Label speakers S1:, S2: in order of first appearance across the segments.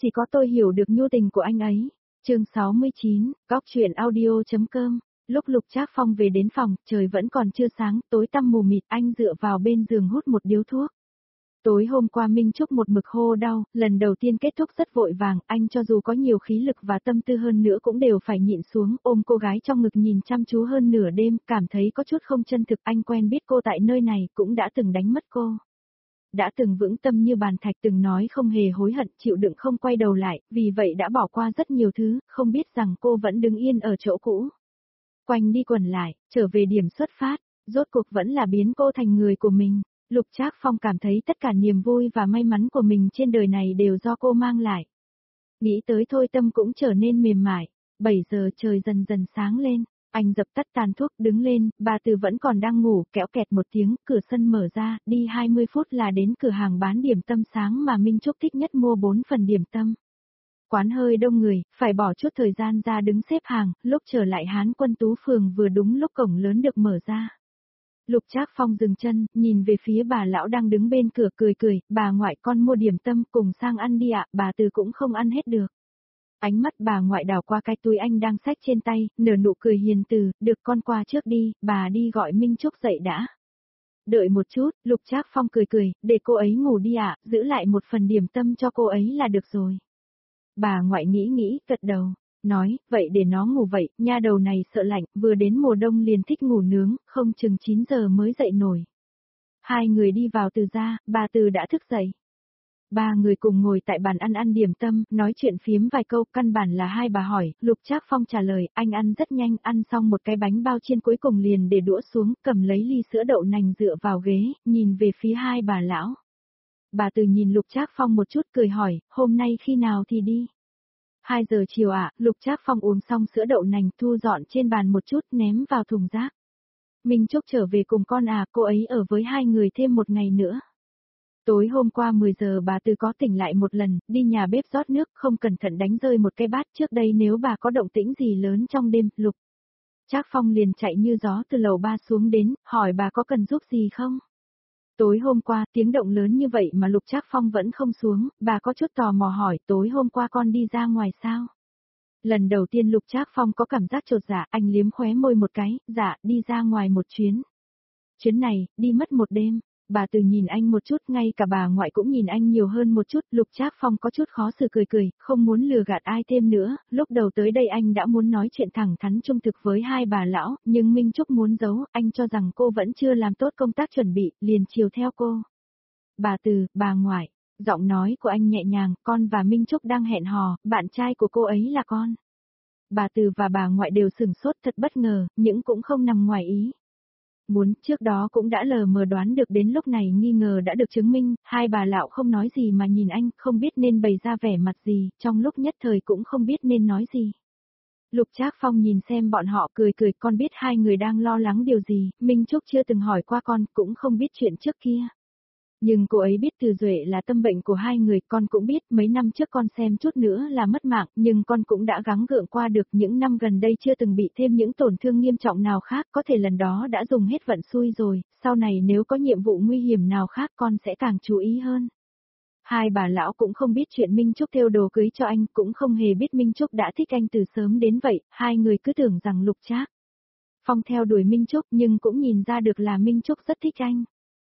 S1: Chỉ có tôi hiểu được nhu tình của anh ấy. Chương 69, Góc truyện audio.com. Lúc Lục Trác Phong về đến phòng, trời vẫn còn chưa sáng, tối tăm mù mịt, anh dựa vào bên giường hút một điếu thuốc. Tối hôm qua Minh Trúc một mực hô đau, lần đầu tiên kết thúc rất vội vàng, anh cho dù có nhiều khí lực và tâm tư hơn nữa cũng đều phải nhịn xuống, ôm cô gái trong ngực nhìn chăm chú hơn nửa đêm, cảm thấy có chút không chân thực. Anh quen biết cô tại nơi này, cũng đã từng đánh mất cô. Đã từng vững tâm như bàn thạch, từng nói không hề hối hận, chịu đựng không quay đầu lại, vì vậy đã bỏ qua rất nhiều thứ, không biết rằng cô vẫn đứng yên ở chỗ cũ. Quanh đi quẩn lại, trở về điểm xuất phát, rốt cuộc vẫn là biến cô thành người của mình. Lục Trác Phong cảm thấy tất cả niềm vui và may mắn của mình trên đời này đều do cô mang lại. Nghĩ tới thôi tâm cũng trở nên mềm mại. 7 giờ trời dần dần sáng lên, anh dập tắt tàn thuốc đứng lên, bà Từ vẫn còn đang ngủ, kéo kẹt một tiếng, cửa sân mở ra, đi 20 phút là đến cửa hàng bán điểm tâm sáng mà Minh Trúc thích nhất, mua 4 phần điểm tâm. Quán hơi đông người, phải bỏ chút thời gian ra đứng xếp hàng, lúc trở lại Hán Quân Tú Phường vừa đúng lúc cổng lớn được mở ra. Lục Trác Phong dừng chân, nhìn về phía bà lão đang đứng bên cửa cười cười, bà ngoại con mua điểm tâm cùng sang ăn đi ạ, bà Từ cũng không ăn hết được. Ánh mắt bà ngoại đảo qua cái túi anh đang xách trên tay, nở nụ cười hiền từ, được con qua trước đi, bà đi gọi Minh Trúc dậy đã. Đợi một chút, Lục Trác Phong cười cười, để cô ấy ngủ đi ạ, giữ lại một phần điểm tâm cho cô ấy là được rồi. Bà ngoại nghĩ, gật đầu, nói, vậy để nó ngủ vậy, nha đầu này sợ lạnh, vừa đến mùa đông liền thích ngủ nướng, không chừng 9 giờ mới dậy nổi. Hai người đi vào từ ra, bà Từ đã thức dậy. Ba người cùng ngồi tại bàn ăn điểm tâm, nói chuyện phiếm vài câu, căn bản là hai bà hỏi, Lục Trác Phong trả lời, anh ăn rất nhanh, ăn xong một cái bánh bao chiên cuối cùng liền để đũa xuống, cầm lấy ly sữa đậu nành dựa vào ghế, nhìn về phía hai bà lão. Bà Từ nhìn Lục Trác Phong một chút cười hỏi, hôm nay khi nào thì đi? 2 giờ chiều ạ, Lục Trác Phong uống xong sữa đậu nành, thu dọn trên bàn một chút, ném vào thùng rác. Minh Trúc trở về cùng con à, cô ấy ở với hai người thêm một ngày nữa. Tối hôm qua 10 giờ bà Từ có tỉnh lại một lần, đi nhà bếp rót nước, không cẩn thận đánh rơi một cái bát, trước đây nếu bà có động tĩnh gì lớn trong đêm, Lục Trác Phong liền chạy như gió từ lầu 3 xuống đến, hỏi bà có cần giúp gì không? Tối hôm qua, tiếng động lớn như vậy mà Lục Trác Phong vẫn không xuống, bà có chút tò mò hỏi, tối hôm qua con đi ra ngoài sao? Lần đầu tiên Lục Trác Phong có cảm giác chột dạ, anh liếm khóe môi một cái, dạ, đi ra ngoài một chuyến. Chuyến này, đi mất một đêm. Bà Từ nhìn anh một chút, ngay cả bà ngoại cũng nhìn anh nhiều hơn một chút, Lục Trác Phong có chút khó xử cười cười, không muốn lừa gạt ai thêm nữa, lúc đầu tới đây anh đã muốn nói chuyện thẳng thắn trung thực với hai bà lão, nhưng Minh Trúc muốn giấu, anh cho rằng cô vẫn chưa làm tốt công tác chuẩn bị, liền chiều theo cô. Bà Từ, bà ngoại, giọng nói của anh nhẹ nhàng, con và Minh Trúc đang hẹn hò, bạn trai của cô ấy là con. Bà Từ và bà ngoại đều sửng sốt thật bất ngờ, nhưng cũng không nằm ngoài ý. Muốn, trước đó cũng đã lờ mờ đoán được, đến lúc này nghi ngờ đã được chứng minh, hai bà lão không nói gì mà nhìn anh, không biết nên bày ra vẻ mặt gì, trong lúc nhất thời cũng không biết nên nói gì. Lục Trác Phong nhìn xem bọn họ cười cười, con biết hai người đang lo lắng điều gì, Minh Trúc chưa từng hỏi qua con, cũng không biết chuyện trước kia. Nhưng cô ấy biết Từ Duệ là tâm bệnh của hai người, con cũng biết mấy năm trước con xem chút nữa là mất mạng, nhưng con cũng đã gắng gượng qua được, những năm gần đây chưa từng bị thêm những tổn thương nghiêm trọng nào khác, có thể lần đó đã dùng hết vận xui rồi, sau này nếu có nhiệm vụ nguy hiểm nào khác con sẽ càng chú ý hơn. Hai bà lão cũng không biết chuyện Minh Trúc thêu đồ cưới cho anh, cũng không hề biết Minh Trúc đã thích anh từ sớm đến vậy, hai người cứ tưởng rằng Lục Trác Phong theo đuổi Minh Trúc, nhưng cũng nhìn ra được là Minh Trúc rất thích anh.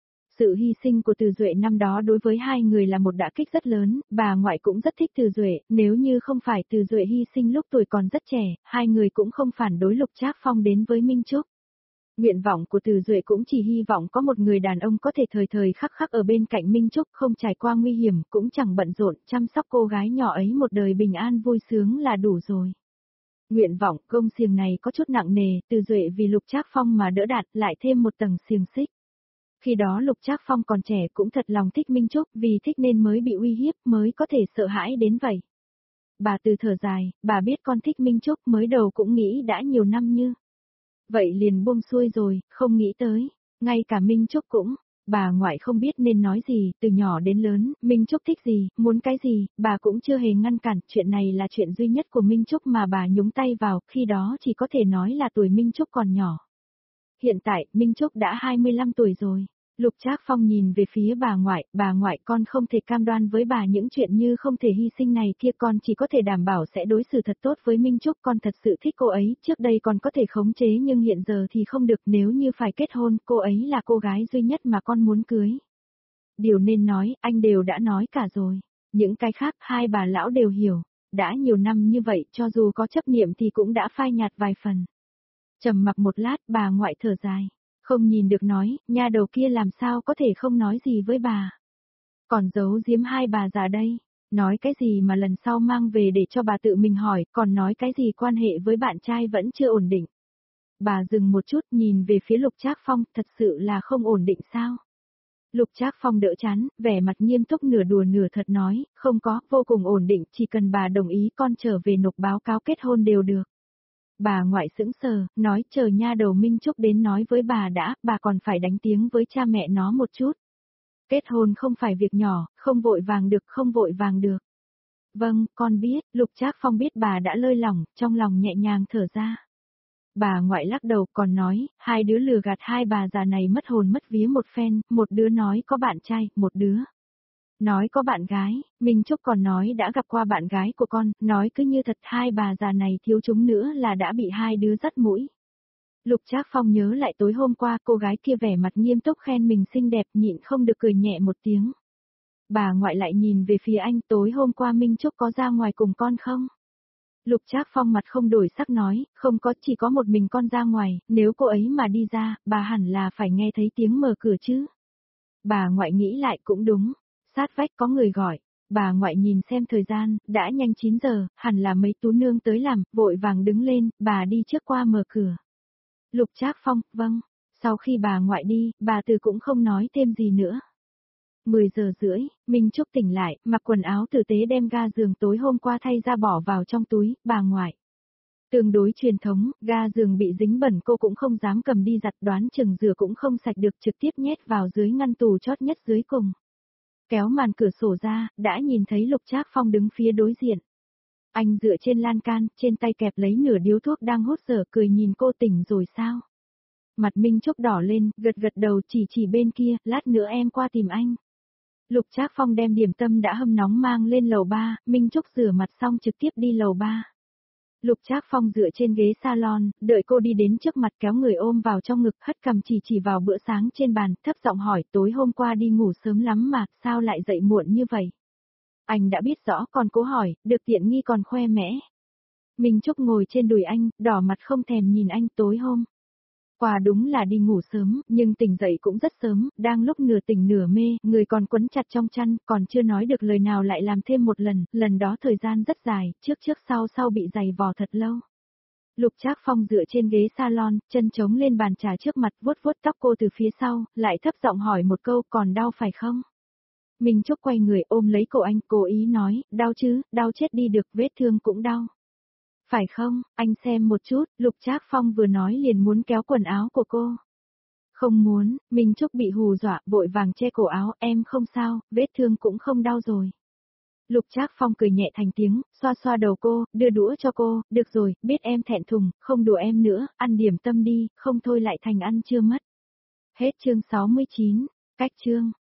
S1: Sự hy sinh của Từ Duệ năm đó đối với hai người là một đả kích rất lớn, bà ngoại cũng rất thích Từ Duệ, nếu như không phải Từ Duệ hy sinh lúc tuổi còn rất trẻ, hai người cũng không phản đối Lục Trác Phong đến với Minh Trúc. Nguyện vọng của Từ Duệ cũng chỉ hy vọng có một người đàn ông có thể thời thời khắc khắc ở bên cạnh Minh Trúc, không trải qua nguy hiểm, cũng chẳng bận rộn, chăm sóc cô gái nhỏ ấy một đời bình an vui sướng là đủ rồi. Nguyện vọng công xiềng này có chút nặng nề, Từ Duệ vì Lục Trác Phong mà đỡ đạn, lại thêm một tầng xiềng xích. Khi đó Lục Trác Phong còn trẻ cũng thật lòng thích Minh Trúc, vì thích nên mới bị uy hiếp, mới có thể sợ hãi đến vậy. Bà Từ thở dài, bà biết con thích Minh Trúc, mới đầu cũng nghĩ đã nhiều năm như vậy liền buông xuôi rồi, không nghĩ tới, ngay cả Minh Trúc cũng. Bà ngoại không biết nên nói gì, từ nhỏ đến lớn, Minh Trúc thích gì, muốn cái gì, bà cũng chưa hề ngăn cản, chuyện này là chuyện duy nhất của Minh Trúc mà bà nhúng tay vào, khi đó chỉ có thể nói là tuổi Minh Trúc còn nhỏ. Hiện tại, Minh Trúc đã 25 tuổi rồi. Lục Trác Phong nhìn về phía bà ngoại con không thể cam đoan với bà những chuyện như không thể hy sinh này kia, con chỉ có thể đảm bảo sẽ đối xử thật tốt với Minh Trúc, con thật sự thích cô ấy, trước đây còn có thể khống chế nhưng hiện giờ thì không được, nếu như phải kết hôn, cô ấy là cô gái duy nhất mà con muốn cưới. Điều nên nói, anh đều đã nói cả rồi, những cái khác hai bà lão đều hiểu, đã nhiều năm như vậy cho dù có chấp niệm thì cũng đã phai nhạt vài phần. Trầm mặc một lát bà ngoại thở dài. Không nhìn được nói, nha đầu kia làm sao có thể không nói gì với bà. Còn giấu giếm hai bà già đây, nói cái gì mà lần sau mang về để cho bà tự mình hỏi, còn nói cái gì quan hệ với bạn trai vẫn chưa ổn định. Bà dừng một chút nhìn về phía Lục Trác Phong, thật sự là không ổn định sao? Lục Trác Phong đỡ chán, vẻ mặt nghiêm túc nửa đùa nửa thật nói, không có, vô cùng ổn định, chỉ cần bà đồng ý con trở về nộp báo cáo kết hôn đều được. Bà ngoại sững sờ, nói chờ nha đầu Minh Trúc đến nói với bà đã, bà còn phải đánh tiếng với cha mẹ nó một chút. Kết hôn không phải việc nhỏ, không vội vàng được, không vội vàng được. Vâng, con biết, Lục Trác Phong biết bà đã lơi lỏng, trong lòng nhẹ nhàng thở ra. Bà ngoại lắc đầu còn nói, hai đứa lừa gạt hai bà già này mất hồn mất vía một phen, một đứa nói có bạn trai, một đứa nói có bạn gái, Minh Trúc còn nói đã gặp qua bạn gái của con, nói cứ như thật hai bà già này thiếu chúng nữa là đã bị hai đứa dắt mũi. Lục Trác Phong nhớ lại tối hôm qua cô gái kia vẻ mặt nghiêm túc khen mình xinh đẹp nhịn không được cười nhẹ một tiếng. Bà ngoại lại nhìn về phía anh tối hôm qua Minh Trúc có ra ngoài cùng con không? Lục Trác Phong mặt không đổi sắc nói, không có chỉ có một mình con ra ngoài, nếu cô ấy mà đi ra, bà hẳn là phải nghe thấy tiếng mở cửa chứ. Bà ngoại nghĩ lại cũng đúng. Sát vách có người gọi, bà ngoại nhìn xem thời gian, đã nhanh 9 giờ, hẳn là mấy tú nương tới làm, vội vàng đứng lên, bà đi trước qua mở cửa. Lục Trác Phong, vâng, sau khi bà ngoại đi, bà Từ cũng không nói thêm gì nữa. 10 giờ rưỡi, Minh Trúc tỉnh lại, mặc quần áo tử tế đem ga giường tối hôm qua thay ra bỏ vào trong túi, bà ngoại. Tương đối truyền thống, ga giường bị dính bẩn cô cũng không dám cầm đi giặt, đoán chừng rửa cũng không sạch được, trực tiếp nhét vào dưới ngăn tủ chót nhất dưới cùng. Kéo màn cửa sổ ra, đã nhìn thấy Lục Trác Phong đứng phía đối diện. Anh dựa trên lan can, trên tay kẹp lấy nửa điếu thuốc đang hút dở, cười nhìn cô tỉnh rồi sao? Mặt Minh Trúc đỏ lên, gật gật đầu chỉ bên kia, lát nữa em qua tìm anh. Lục Trác Phong đem điểm tâm đã hâm nóng mang lên lầu 3, Minh Trúc rửa mặt xong trực tiếp đi lầu 3. Lục Trác Phong dựa trên ghế salon, đợi cô đi đến trước mặt kéo người ôm vào trong ngực, hất cằm chỉ vào bữa sáng trên bàn, thấp giọng hỏi tối hôm qua đi ngủ sớm lắm mà, sao lại dậy muộn như vậy? Anh đã biết rõ còn cố hỏi, được tiện nghi còn khoe mẽ. Minh Trúc ngồi trên đùi anh, đỏ mặt không thèm nhìn anh tối hôm qua đúng là đi ngủ sớm, nhưng tỉnh dậy cũng rất sớm, đang lúc nửa tỉnh nửa mê, người còn quấn chặt trong chăn, còn chưa nói được lời nào lại làm thêm một lần đó thời gian rất dài, trước sau bị giày vò thật lâu. Lục Trác Phong dựa trên ghế salon, chân chống lên bàn trà trước mặt, vuốt tóc cô từ phía sau, lại thấp giọng hỏi một câu còn đau phải không? Minh Trúc quay người ôm lấy cổ anh, cố ý nói, đau chứ, đau chết đi được, vết thương cũng đau. Phải không, anh xem một chút, Lục Trác Phong vừa nói liền muốn kéo quần áo của cô. Không muốn, Minh Trúc bị hù dọa, vội vàng che cổ áo, em không sao, vết thương cũng không đau rồi. Lục Trác Phong cười nhẹ thành tiếng, xoa đầu cô, đưa đũa cho cô, được rồi, biết em thẹn thùng, không đùa em nữa, ăn điểm tâm đi, không thôi lại thành ăn chưa mất. Hết chương 69, cách chương.